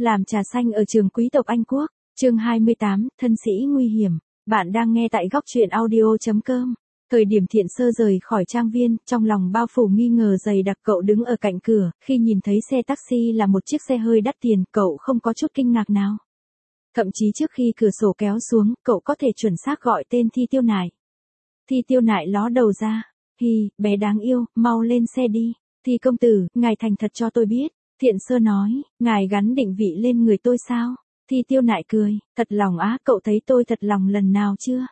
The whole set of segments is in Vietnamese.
Làm trà xanh ở trường quý tộc Anh Quốc, chương 28, thân sĩ nguy hiểm. Bạn đang nghe tại góc truyện audio.com. Thời điểm Thiện Sơ rời khỏi trang viên, trong lòng bao phủ nghi ngờ dày đặc. Cậu đứng ở cạnh cửa, khi nhìn thấy xe taxi là một chiếc xe hơi đắt tiền, cậu không có chút kinh ngạc nào. Thậm chí trước khi cửa sổ kéo xuống, cậu có thể chuẩn xác gọi tên Thi Tiêu Nại. Thi Tiêu Nại ló đầu ra. Hi, bé đáng yêu, mau lên xe đi. Thi công tử, ngài thành thật cho tôi biết. Thiện Sơ nói, ngài gắn định vị lên người tôi sao? Thi Tiêu Nại cười, thật lòng á, cậu thấy tôi thật lòng lần nào chưa?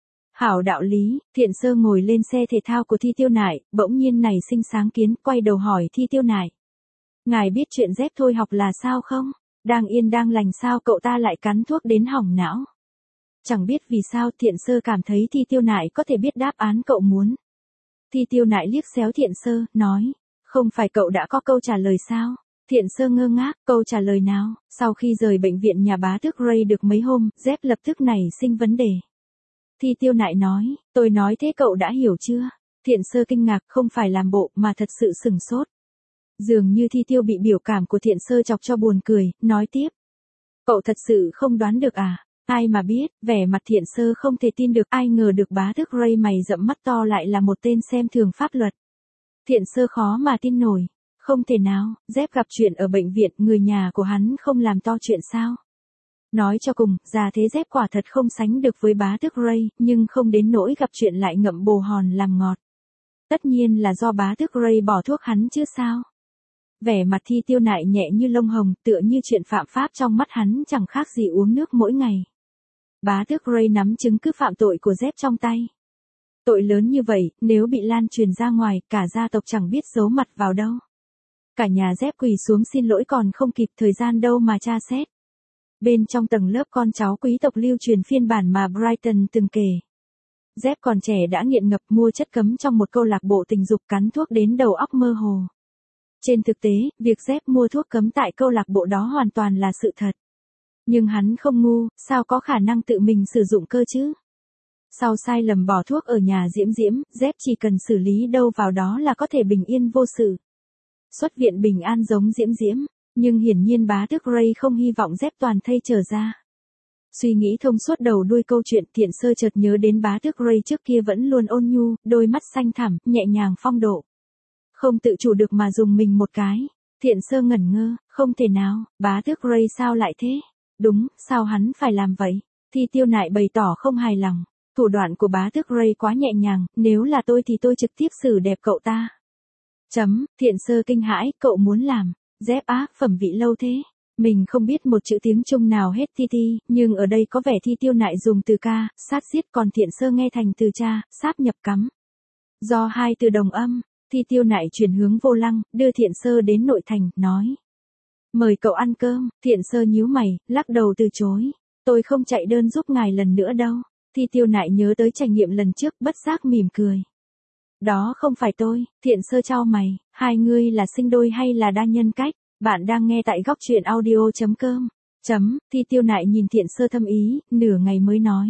Hảo đạo lý. Thiện Sơ ngồi lên xe thể thao của Thi Tiêu Nại, bỗng nhiên nảy sinh sáng kiến, quay đầu hỏi Thi Tiêu Nại. Ngài biết chuyện dép thôi học là sao không? Đang yên đang lành sao cậu ta lại cắn thuốc đến hỏng não? Chẳng biết vì sao Thiện Sơ cảm thấy Thi Tiêu Nại có thể biết đáp án cậu muốn. Thi Tiêu Nại liếc xéo Thiện Sơ, nói, không phải cậu đã có câu trả lời sao? Thiện Sơ ngơ ngác, câu trả lời nào? Sau khi rời bệnh viện nhà bá tước Ray được mấy hôm, dép lập tức nảy sinh vấn đề. Thi Tiêu Nại nói, tôi nói thế cậu đã hiểu chưa? Thiện Sơ kinh ngạc, không phải làm bộ mà thật sự sừng sốt. Dường như Thi Tiêu bị biểu cảm của Thiện Sơ chọc cho buồn cười, nói tiếp. Cậu thật sự không đoán được à? Ai mà biết, vẻ mặt Thiện Sơ không thể tin được, ai ngờ được bá tước Ray mày rậm mắt to lại là một tên xem thường pháp luật. Thiện Sơ khó mà tin nổi. Không thể nào, dép gặp chuyện ở bệnh viện, người nhà của hắn không làm to chuyện sao? Nói cho cùng, già thế dép quả thật không sánh được với bá tước Ray, nhưng không đến nỗi gặp chuyện lại ngậm bồ hòn làm ngọt. Tất nhiên là do bá tước Ray bỏ thuốc hắn chứ sao? Vẻ mặt Thi Tiêu Nại nhẹ như lông hồng, tựa như chuyện phạm pháp trong mắt hắn chẳng khác gì uống nước mỗi ngày. Bá tước Ray nắm chứng cứ phạm tội của dép trong tay. Tội lớn như vậy, nếu bị lan truyền ra ngoài, cả gia tộc chẳng biết giấu mặt vào đâu. Cả nhà dép quỳ xuống xin lỗi còn không kịp thời gian đâu mà tra xét. Bên trong tầng lớp con cháu quý tộc lưu truyền phiên bản mà Brighton từng kể. Dép còn trẻ đã nghiện ngập mua chất cấm trong một câu lạc bộ tình dục, cắn thuốc đến đầu óc mơ hồ. Trên thực tế, việc dép mua thuốc cấm tại câu lạc bộ đó hoàn toàn là sự thật. Nhưng hắn không ngu, sao có khả năng tự mình sử dụng cơ chứ? Sau sai lầm bỏ thuốc ở nhà Diễm Diễm, dép chỉ cần xử lý đâu vào đó là có thể bình yên vô sự. Xuất viện bình an giống Diễm Diễm, nhưng hiển nhiên bá tước Ray không hy vọng dép toàn thây trở ra. Suy nghĩ thông suốt đầu đuôi câu chuyện, Thiện Sơ chợt nhớ đến bá tước Ray trước kia vẫn luôn ôn nhu, đôi mắt xanh thẳm, nhẹ nhàng phong độ. Không tự chủ được mà dùng mình một cái. Thiện Sơ ngẩn ngơ, không thể nào, bá tước Ray sao lại thế? Đúng, sao hắn phải làm vậy? Thi Tiêu Nại bày tỏ không hài lòng. Thủ đoạn của bá tước Ray quá nhẹ nhàng, nếu là tôi thì tôi trực tiếp xử đẹp cậu ta. Thiện Sơ kinh hãi, cậu muốn làm, dép á, phẩm vị lâu thế. Mình không biết một chữ tiếng Trung nào hết Thi, nhưng ở đây có vẻ Thi Tiêu Nại dùng từ ca, sát xiết, còn Thiện Sơ nghe thành từ cha, sáp nhập cắm. Do hai từ đồng âm, Thi Tiêu Nại chuyển hướng vô lăng, đưa Thiện Sơ đến nội thành, nói. Mời cậu ăn cơm. Thiện Sơ nhíu mày, lắc đầu từ chối. Tôi không chạy đơn giúp ngài lần nữa đâu. Thi Tiêu Nại nhớ tới trải nghiệm lần trước, bất giác mỉm cười. Đó không phải tôi. Thiện Sơ chau mày, hai ngươi là sinh đôi hay là đa nhân cách? Bạn đang nghe tại góc truyện audio.com. Thi Tiêu Nại nhìn Thiện Sơ thâm ý, nửa ngày mới nói.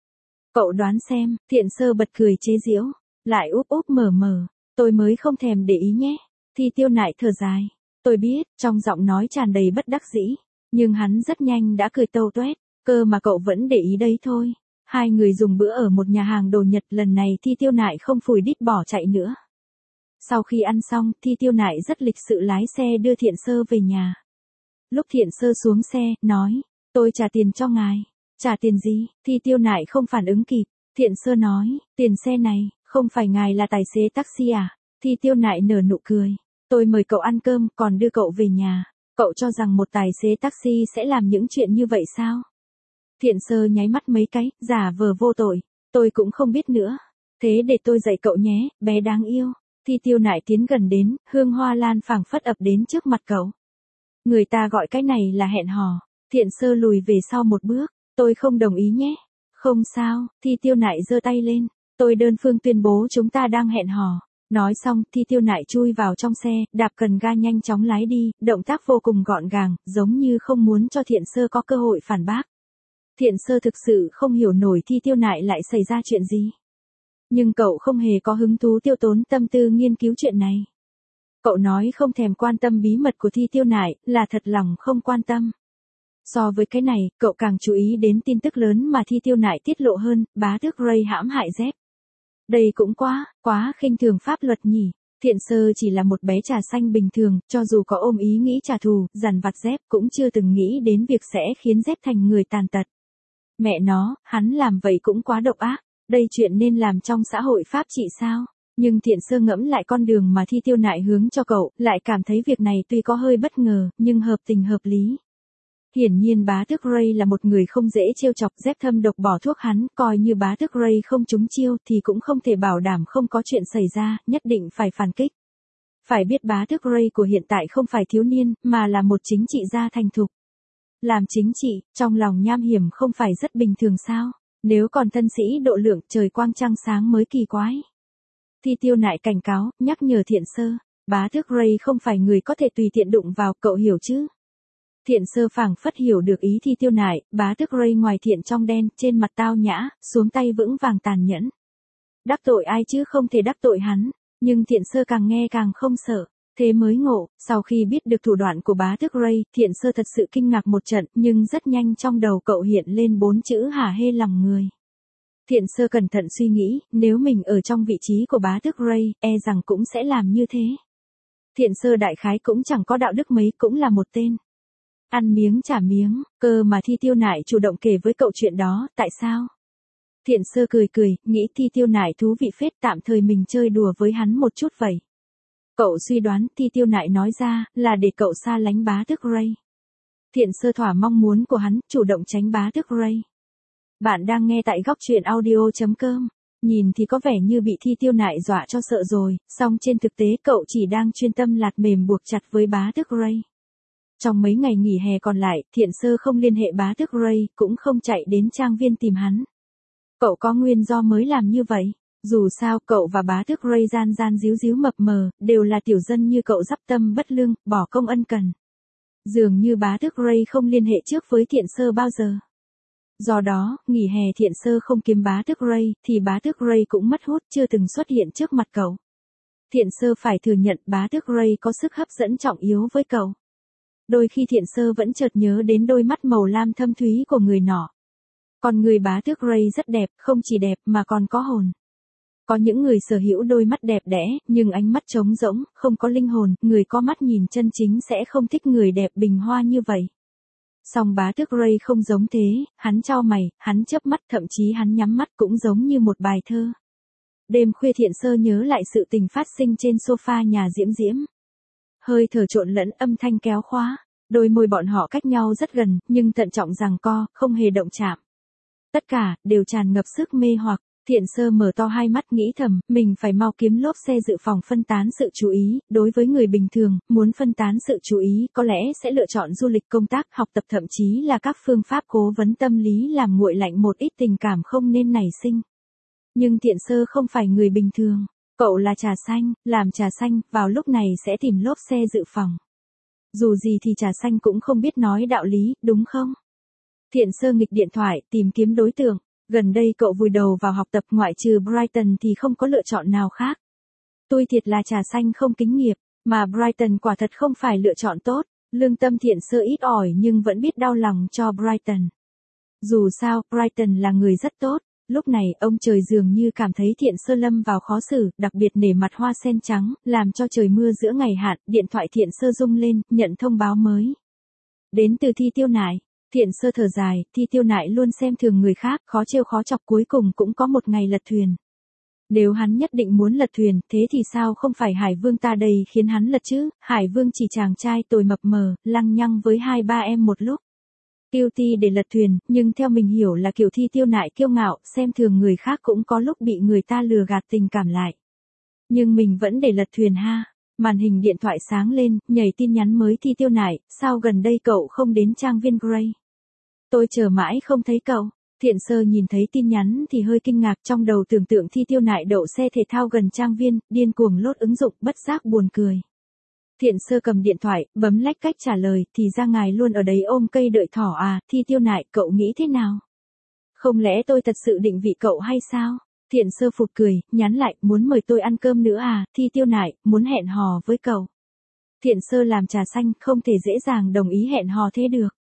Cậu đoán xem. Thiện Sơ bật cười chế giễu, lại úp úp mở mở. Tôi mới không thèm để ý nhé. Thi Tiêu Nại thở dài. Tôi biết, trong giọng nói tràn đầy bất đắc dĩ. Nhưng hắn rất nhanh đã cười tâu tuét. Cơ mà cậu vẫn để ý đấy thôi. Hai người dùng bữa ở một nhà hàng đồ Nhật, lần này Thi Tiêu Nại không phủi đít bỏ chạy nữa. Sau khi ăn xong, Thi Tiêu Nại rất lịch sự lái xe đưa Thiện Sơ về nhà. Lúc Thiện Sơ xuống xe, nói, tôi trả tiền cho ngài. Trả tiền gì? Thi Tiêu Nại không phản ứng kịp. Thiện Sơ nói, tiền xe này, không phải ngài là tài xế taxi à? Thi Tiêu Nại nở nụ cười. Tôi mời cậu ăn cơm, còn đưa cậu về nhà. Cậu cho rằng một tài xế taxi sẽ làm những chuyện như vậy sao? Thiện Sơ nháy mắt mấy cái, giả vờ vô tội. Tôi cũng không biết nữa. Thế để tôi dạy cậu nhé, bé đáng yêu. Thi Tiêu Nại tiến gần đến, hương hoa lan phảng phất ập đến trước mặt cậu. Người ta gọi cái này là hẹn hò. Thiện Sơ lùi về sau một bước. Tôi không đồng ý nhé. Không sao. Thi Tiêu Nại giơ tay lên. Tôi đơn phương tuyên bố chúng ta đang hẹn hò. Nói xong, Thi Tiêu Nại chui vào trong xe, đạp cần ga nhanh chóng lái đi, động tác vô cùng gọn gàng, giống như không muốn cho Thiện Sơ có cơ hội phản bác. Thiện Sơ thực sự không hiểu nổi Thi Tiêu Nại lại xảy ra chuyện gì. Nhưng cậu không hề có hứng thú tiêu tốn tâm tư nghiên cứu chuyện này. Cậu nói không thèm quan tâm bí mật của Thi Tiêu Nại, là thật lòng không quan tâm. So với cái này, cậu càng chú ý đến tin tức lớn mà Thi Tiêu Nại tiết lộ hơn, bá tước Ray hãm hại Zep. Đây cũng quá khinh thường pháp luật nhỉ. Thiện Sơ chỉ là một bé trà xanh bình thường, cho dù có ôm ý nghĩ trả thù, dằn vặt Zep cũng chưa từng nghĩ đến việc sẽ khiến Zep thành người tàn tật. Mẹ nó, hắn làm vậy cũng quá độc ác, đây chuyện nên làm trong xã hội pháp trị sao? Nhưng Thiện Sơ ngẫm lại con đường mà Thi Tiêu Nại hướng cho cậu, lại cảm thấy việc này tuy có hơi bất ngờ, nhưng hợp tình hợp lý. Hiển nhiên bá tước Ray là một người không dễ trêu chọc, Zep thâm độc bỏ thuốc hắn, coi như bá tước Ray không trúng chiêu thì cũng không thể bảo đảm không có chuyện xảy ra, nhất định phải phản kích. Phải biết bá tước Ray của hiện tại không phải thiếu niên, mà là một chính trị gia thành thục. Làm chính trị, trong lòng nham hiểm không phải rất bình thường sao? Nếu còn thân sĩ độ lượng trời quang trăng sáng mới kỳ quái. Thi Tiêu Nại cảnh cáo, nhắc nhở Thiện Sơ, bá tước Ray không phải người có thể tùy tiện đụng vào, cậu hiểu chứ? Thiện Sơ phảng phất hiểu được ý Thi Tiêu Nại, bá tước Ray ngoài thiện trong đen, trên mặt tao nhã, xuống tay vững vàng tàn nhẫn. Đắc tội ai chứ không thể đắc tội hắn, nhưng Thiện Sơ càng nghe càng không sợ. Thế mới ngộ, sau khi biết được thủ đoạn của bá tước Ray, Thiện Sơ thật sự kinh ngạc một trận, nhưng rất nhanh trong đầu cậu hiện lên 4 chữ hả hê lòng người. Thiện Sơ cẩn thận suy nghĩ, nếu mình ở trong vị trí của bá tước Ray, e rằng cũng sẽ làm như thế. Thiện Sơ đại khái cũng chẳng có đạo đức mấy, cũng là một tên. Ăn miếng trả miếng, cơ mà Thi Tiêu Nại chủ động kể với cậu chuyện đó, tại sao? Thiện Sơ cười, nghĩ Thi Tiêu Nại thú vị phết, tạm thời mình chơi đùa với hắn một chút vậy. Cậu suy đoán Thi Tiêu Nại nói ra, là để cậu xa lánh bá tước Ray. Thiện Sơ thỏa mong muốn của hắn, chủ động tránh bá tước Ray. Bạn đang nghe tại góc truyện audio.com. Nhìn thì có vẻ như bị Thi Tiêu Nại dọa cho sợ rồi, song trên thực tế cậu chỉ đang chuyên tâm lạt mềm buộc chặt với bá tước Ray. Trong mấy ngày nghỉ hè còn lại, Thiện Sơ không liên hệ bá tước Ray, cũng không chạy đến trang viên tìm hắn. Cậu có nguyên do mới làm như vậy. Dù sao, cậu và bá tước Ray gian díu mập mờ, đều là tiểu dân như cậu dắp tâm bất lương, bỏ công ân cần. Dường như bá tước Ray không liên hệ trước với Thiện Sơ bao giờ. Do đó, nghỉ hè Thiện Sơ không kiếm bá tước Ray, thì bá tước Ray cũng mất hút, chưa từng xuất hiện trước mặt cậu. Thiện Sơ phải thừa nhận bá tước Ray có sức hấp dẫn trọng yếu với cậu. Đôi khi Thiện Sơ vẫn chợt nhớ đến đôi mắt màu lam thâm thúy của người nọ. Còn người bá tước Ray rất đẹp, không chỉ đẹp mà còn có hồn. Có những người sở hữu đôi mắt đẹp đẽ, nhưng ánh mắt trống rỗng, không có linh hồn, người có mắt nhìn chân chính sẽ không thích người đẹp bình hoa như vậy. Song bá tước Ray không giống thế, hắn chau mày, hắn chớp mắt, thậm chí hắn nhắm mắt cũng giống như một bài thơ. Đêm khuya Thiện Sơ nhớ lại sự tình phát sinh trên sofa nhà Diễm Diễm. Hơi thở trộn lẫn âm thanh kéo khóa, đôi môi bọn họ cách nhau rất gần, nhưng thận trọng giằng co, không hề động chạm. Tất cả, đều tràn ngập sức mê hoặc. Thiện Sơ mở to hai mắt nghĩ thầm, mình phải mau kiếm lốp xe dự phòng phân tán sự chú ý, đối với người bình thường, muốn phân tán sự chú ý có lẽ sẽ lựa chọn du lịch công tác, học tập thậm chí là các phương pháp cố vấn tâm lý làm nguội lạnh một ít tình cảm không nên nảy sinh. Nhưng Thiện Sơ không phải người bình thường, cậu là trà xanh, làm trà xanh, vào lúc này sẽ tìm lốp xe dự phòng. Dù gì thì trà xanh cũng không biết nói đạo lý, đúng không? Thiện Sơ nghịch điện thoại, tìm kiếm đối tượng. Gần đây cậu vùi đầu vào học tập, ngoại trừ Brighton thì không có lựa chọn nào khác. Tôi thiệt là trà xanh không kính nghiệp, mà Brighton quả thật không phải lựa chọn tốt. Lương tâm Thiện Sơ ít ỏi nhưng vẫn biết đau lòng cho Brighton. Dù sao, Brighton là người rất tốt. Lúc này, ông trời dường như cảm thấy Thiện Sơ lâm vào khó xử, đặc biệt nể mặt hoa sen trắng, làm cho trời mưa giữa ngày hạn, điện thoại Thiện Sơ rung lên, nhận thông báo mới. Đến từ Thi Tiêu Nại. Thiện Sơ thở dài, Thi Tiêu Nại luôn xem thường người khác, khó trêu khó chọc, cuối cùng cũng có một ngày lật thuyền. Nếu hắn nhất định muốn lật thuyền, thế thì sao không phải Hải Vương ta đây khiến hắn lật chứ? Hải Vương chỉ chàng trai tồi mập mờ, lăng nhăng với 2-3 em một lúc. Guilty để lật thuyền, nhưng theo mình hiểu là kiểu Thi Tiêu Nại kiêu ngạo, xem thường người khác cũng có lúc bị người ta lừa gạt tình cảm lại. Nhưng mình vẫn để lật thuyền ha. Màn hình điện thoại sáng lên, nhảy tin nhắn mới Thi Tiêu Nại, sao gần đây cậu không đến trang viên Grey? Tôi chờ mãi không thấy cậu. Thiện Sơ nhìn thấy tin nhắn thì hơi kinh ngạc, trong đầu tưởng tượng Thi Tiêu Nại đậu xe thể thao gần trang viên, điên cuồng lốt ứng dụng, bất giác buồn cười. Thiện Sơ cầm điện thoại, bấm lách cách trả lời, thì ra ngài luôn ở đấy ôm cây đợi thỏ à? Thi Tiêu Nại, cậu nghĩ thế nào? Không lẽ tôi thật sự định vị cậu hay sao? Thiện Sơ phụt cười, nhắn lại, muốn mời tôi ăn cơm nữa à? Thi Tiêu Nại, muốn hẹn hò với cậu. Thiện Sơ làm trà xanh, không thể dễ dàng đồng ý hẹn hò thế được.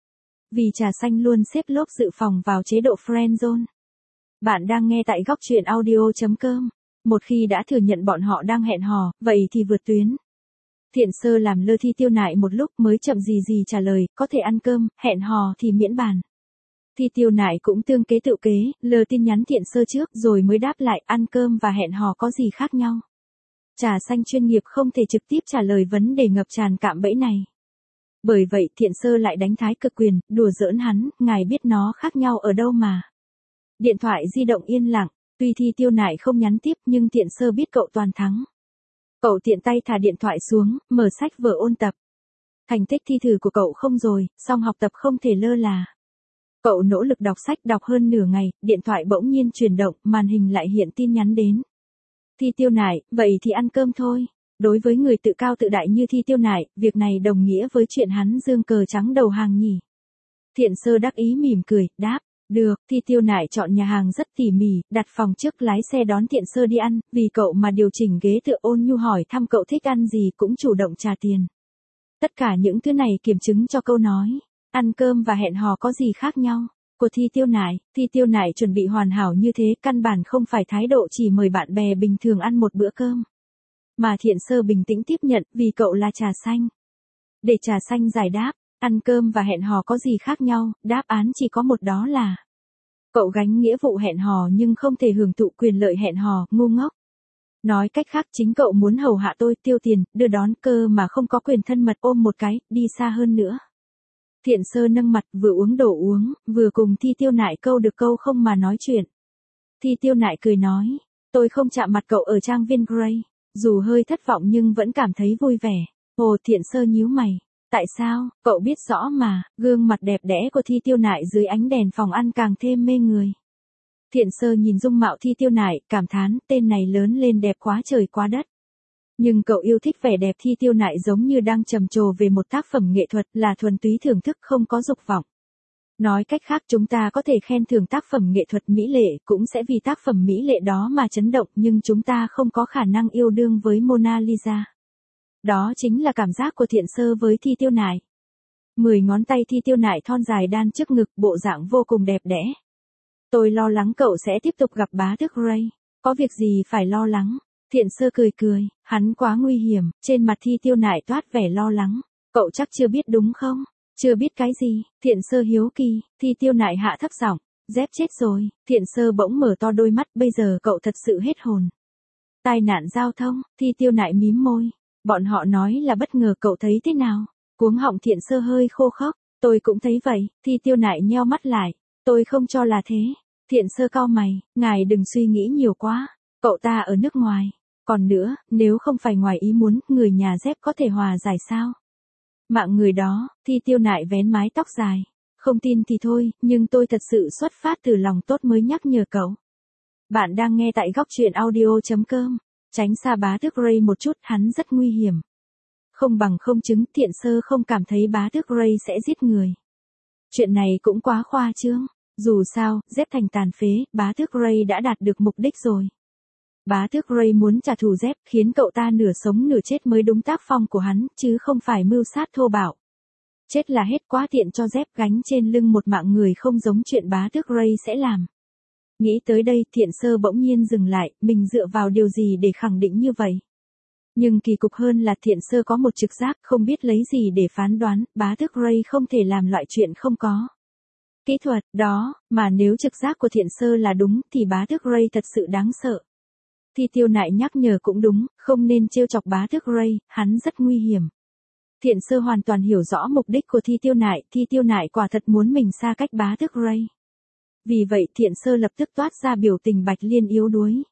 Vì trà xanh luôn xếp lốp dự phòng vào chế độ friend zone. Bạn đang nghe tại góc truyện audio.com. Một khi đã thừa nhận bọn họ đang hẹn hò, vậy thì vượt tuyến. Thiện Sơ làm lơ Thi Tiêu Nại một lúc mới chậm gì trả lời, có thể ăn cơm, hẹn hò thì miễn bàn. Thi Tiêu Nại cũng tương kế tự kế, lờ tin nhắn Thiện Sơ trước rồi mới đáp lại, ăn cơm và hẹn hò có gì khác nhau. Trà xanh chuyên nghiệp không thể trực tiếp trả lời vấn đề ngập tràn cạm bẫy này. Bởi vậy Thiện Sơ lại đánh thái cực quyền, đùa giỡn hắn, ngài biết nó khác nhau ở đâu mà. Điện thoại di động yên lặng, tuy Thi Tiêu Nại không nhắn tiếp nhưng Thiện Sơ biết cậu toàn thắng. Cậu tiện tay thả điện thoại xuống, mở sách vở ôn tập. Thành tích thi thử của cậu không rồi, song học tập không thể lơ là. Cậu nỗ lực đọc sách đọc hơn nửa ngày, điện thoại bỗng nhiên chuyển động, màn hình lại hiện tin nhắn đến. Thi Tiêu Nại, vậy thì ăn cơm thôi. Đối với người tự cao tự đại như Thi Tiêu Nại, việc này đồng nghĩa với chuyện hắn giương cờ trắng đầu hàng nhỉ. Thiện Sơ đắc ý mỉm cười, đáp, được. Thi Tiêu Nại chọn nhà hàng rất tỉ mỉ, đặt phòng trước lái xe đón Thiện Sơ đi ăn, vì cậu mà điều chỉnh ghế tựa, ôn nhu hỏi thăm cậu thích ăn gì, cũng chủ động trả tiền. Tất cả những thứ này kiểm chứng cho câu nói, ăn cơm và hẹn hò có gì khác nhau, của Thi Tiêu Nại. Thi Tiêu Nại chuẩn bị hoàn hảo như thế, căn bản không phải thái độ chỉ mời bạn bè bình thường ăn một bữa cơm. Mà Thiện Sơ bình tĩnh tiếp nhận, vì cậu là trà xanh. Để trà xanh giải đáp, ăn cơm và hẹn hò có gì khác nhau, đáp án chỉ có một, đó là cậu gánh nghĩa vụ hẹn hò nhưng không thể hưởng thụ quyền lợi hẹn hò, ngu ngốc. Nói cách khác chính cậu muốn hầu hạ tôi, tiêu tiền, đưa đón cơ mà không có quyền thân mật, ôm một cái, đi xa hơn nữa. Thiện Sơ nâng mặt, vừa uống đồ uống, vừa cùng Thi Tiêu Nại câu được câu không mà nói chuyện. Thi Tiêu Nại cười nói, tôi không chạm mặt cậu ở trang viên Grey, dù hơi thất vọng nhưng vẫn cảm thấy vui vẻ. Ồ, Thiện Sơ nhíu mày. Tại sao, cậu biết rõ mà, gương mặt đẹp đẽ của Thi Tiêu Nại dưới ánh đèn phòng ăn càng thêm mê người. Thiện Sơ nhìn dung mạo Thi Tiêu Nại, cảm thán, tên này lớn lên đẹp quá trời quá đất. Nhưng cậu yêu thích vẻ đẹp Thi Tiêu Nại giống như đang trầm trồ về một tác phẩm nghệ thuật, là thuần túy thưởng thức không có dục vọng. Nói cách khác, chúng ta có thể khen thưởng tác phẩm nghệ thuật mỹ lệ, cũng sẽ vì tác phẩm mỹ lệ đó mà chấn động, nhưng chúng ta không có khả năng yêu đương với Mona Lisa. Đó chính là cảm giác của Thiện Sơ với Thi Tiêu Nại. 10 ngón tay Thi Tiêu Nại thon dài đan trước ngực, bộ dạng vô cùng đẹp đẽ. Tôi lo lắng cậu sẽ tiếp tục gặp bá tước Grey. Có việc gì phải lo lắng? Thiện Sơ cười, hắn quá nguy hiểm. Trên mặt Thi Tiêu Nại toát vẻ lo lắng. Cậu chắc chưa biết đúng không? Chưa biết cái gì? Thiện Sơ hiếu kỳ. Thi Tiêu Nại hạ thấp giọng, dép chết rồi. Thiện Sơ bỗng mở to đôi mắt, bây giờ cậu thật sự hết hồn. Tai nạn giao thông. Thi Tiêu Nại mím môi. Bọn họ nói là bất ngờ, cậu thấy thế nào? Cuống họng Thiện Sơ hơi khô khốc. Tôi cũng thấy vậy. Thi Tiêu Nại nheo mắt lại. Tôi không cho là thế. Thiện Sơ cau mày, ngài đừng suy nghĩ nhiều quá. Cậu ta ở nước ngoài. Còn nữa, nếu không phải ngoài ý muốn, người nhà dép có thể hòa giải sao? Mạng người đó. Thi Tiêu Nại vén mái tóc dài. Không tin thì thôi, nhưng tôi thật sự xuất phát từ lòng tốt mới nhắc nhở cậu. Bạn đang nghe tại góc truyện audio.com. Tránh xa bá tước Grey một chút, hắn rất nguy hiểm. Không bằng không chứng, Thiện Sơ không cảm thấy bá tước Grey sẽ giết người. Chuyện này cũng quá khoa trương. Dù sao, dép thành tàn phế, bá tước Grey đã đạt được mục đích rồi. Bá tước Grey muốn trả thù dép, khiến cậu ta nửa sống nửa chết mới đúng tác phong của hắn, chứ không phải mưu sát thô bạo. Chết là hết, quá tiện cho dép gánh trên lưng một mạng người, không giống chuyện bá tước Grey sẽ làm. Nghĩ tới đây, Thiện Sơ bỗng nhiên dừng lại, mình dựa vào điều gì để khẳng định như vậy? Nhưng kỳ cục hơn là Thiện Sơ có một trực giác, không biết lấy gì để phán đoán, bá tước Grey không thể làm loại chuyện không có kỹ thuật đó, mà nếu trực giác của Thiện Sơ là đúng thì bá tước Grey thật sự đáng sợ. Thi Tiêu Nại nhắc nhở cũng đúng, không nên trêu chọc bá tước Grey, hắn rất nguy hiểm. Thiện Sơ hoàn toàn hiểu rõ mục đích của Thi Tiêu Nại quả thật muốn mình xa cách bá tước Grey. Vì vậy Thiện Sơ lập tức toát ra biểu tình Bạch Liên yếu đuối.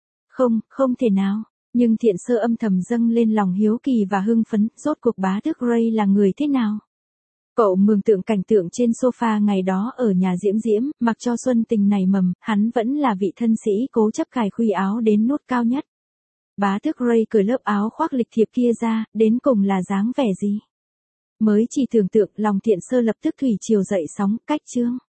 Không thể nào. Nhưng Thiện Sơ âm thầm dâng lên lòng hiếu kỳ và hưng phấn, rốt cuộc bá tước Grey là người thế nào? Cậu mường tượng cảnh tượng trên sofa ngày đó ở nhà Diễm Diễm, mặc cho Xuân Tình nảy mầm, hắn vẫn là vị thân sĩ cố chấp cài khuy áo đến nút cao nhất. Bá tước Grey cởi lớp áo khoác lịch thiệp kia ra, đến cùng là dáng vẻ gì? Mới chỉ tưởng tượng, lòng Thiện Sơ lập tức thủy triều dậy sóng, cách chương.